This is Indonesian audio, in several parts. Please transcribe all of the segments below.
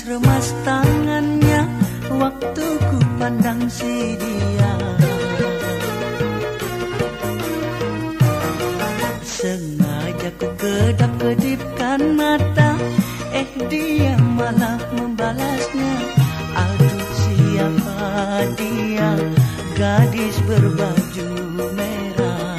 remas tangannya waktu ku pandang si dia. Sengaja ku kedap-kedipkan mata, dia malah membalasnya. Aduh, siapa dia, gadis berbaju merah.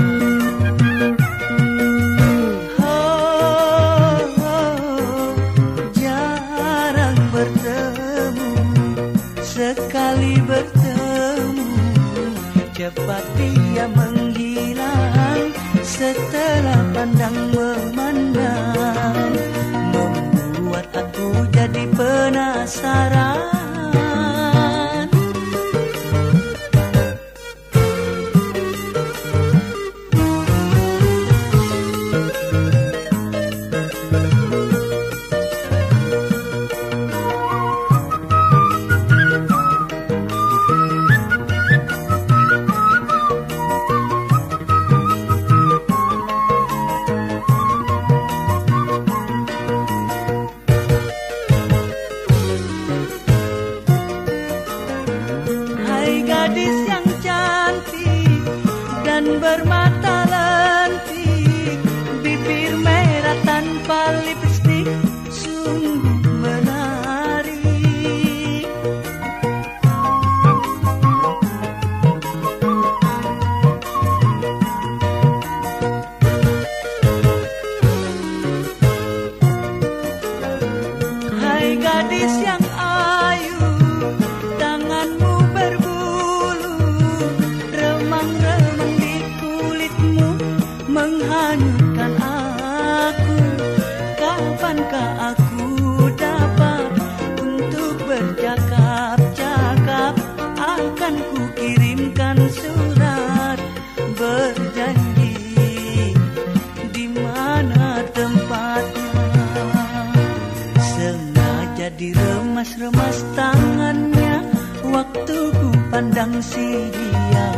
Jarang bertemu, sekali bertemu cepat dia menghilang. Setelah pandang memandang, membuat aku jadi penasaran. Gadis yang cantik dan bermata lentik, bibir merah tanpa lipstik, sungguh menarik. Hai gadis yang ayu, tanganmu menghanyutkan aku. Kapankah aku dapat untuk bercakap-cakap? Akan ku kirimkan surat berjanji di mana tempatnya. Sengaja diremas-remas tangannya waktu ku pandang si dia.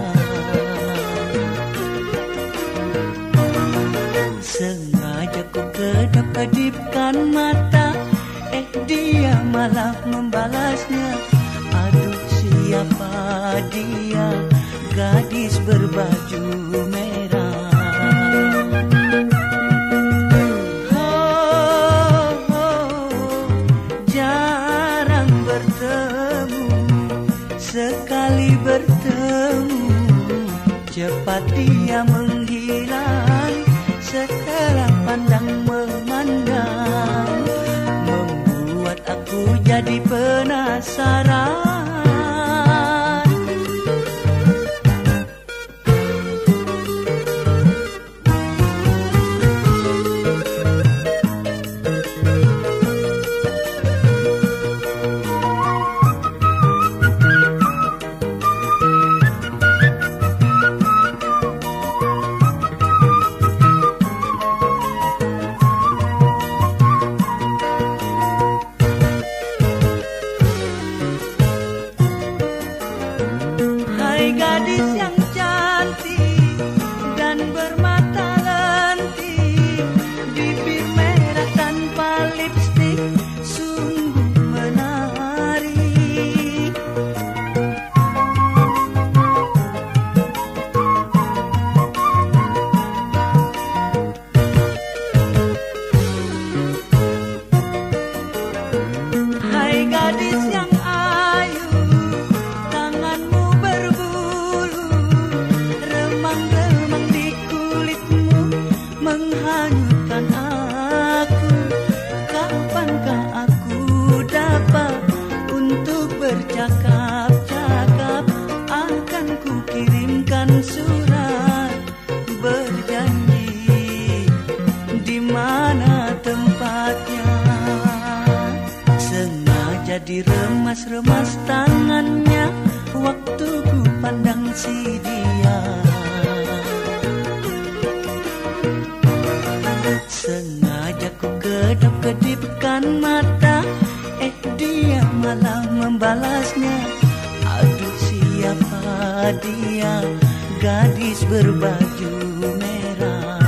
Sengaja ku kedap-kedipkan mata, dia malah membalasnya. Aduh, siapa dia, gadis berbaju merah. Jarang bertemu, sekali bertemu cepat dia menghilang. Setelah pandang memandang, membuat aku jadi penasaran. Gadis yang cantik dan bermata lentik, bibir merah tanpa lipstik, sungguh menarik. Hai gadis yang ayu, tanganmu remang-remang di kulitmu menghanyutkan aku. Kapankah aku dapat untuk bercakap-cakap? Akan ku kirimkan surat berjanji di mana tempatnya. Sengaja diremas-remas tangannya waktu ku pandang si dia. Sengaja ku kedap-kedipkan mata, dia malah membalasnya. Aduh, siapa dia, gadis berbaju merah.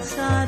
rasa